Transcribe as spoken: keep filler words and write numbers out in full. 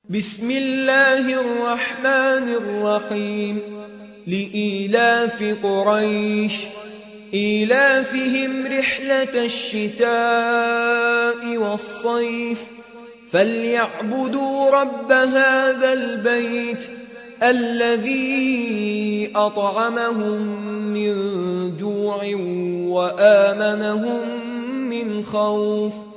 بسم الله الرحمن الرحيم لإيلاف قريش إيلافهم رحلة الشتاء والصيف فليعبدوا رب هذا البيت الذي أطعمهم من جوع وآمنهم من خوف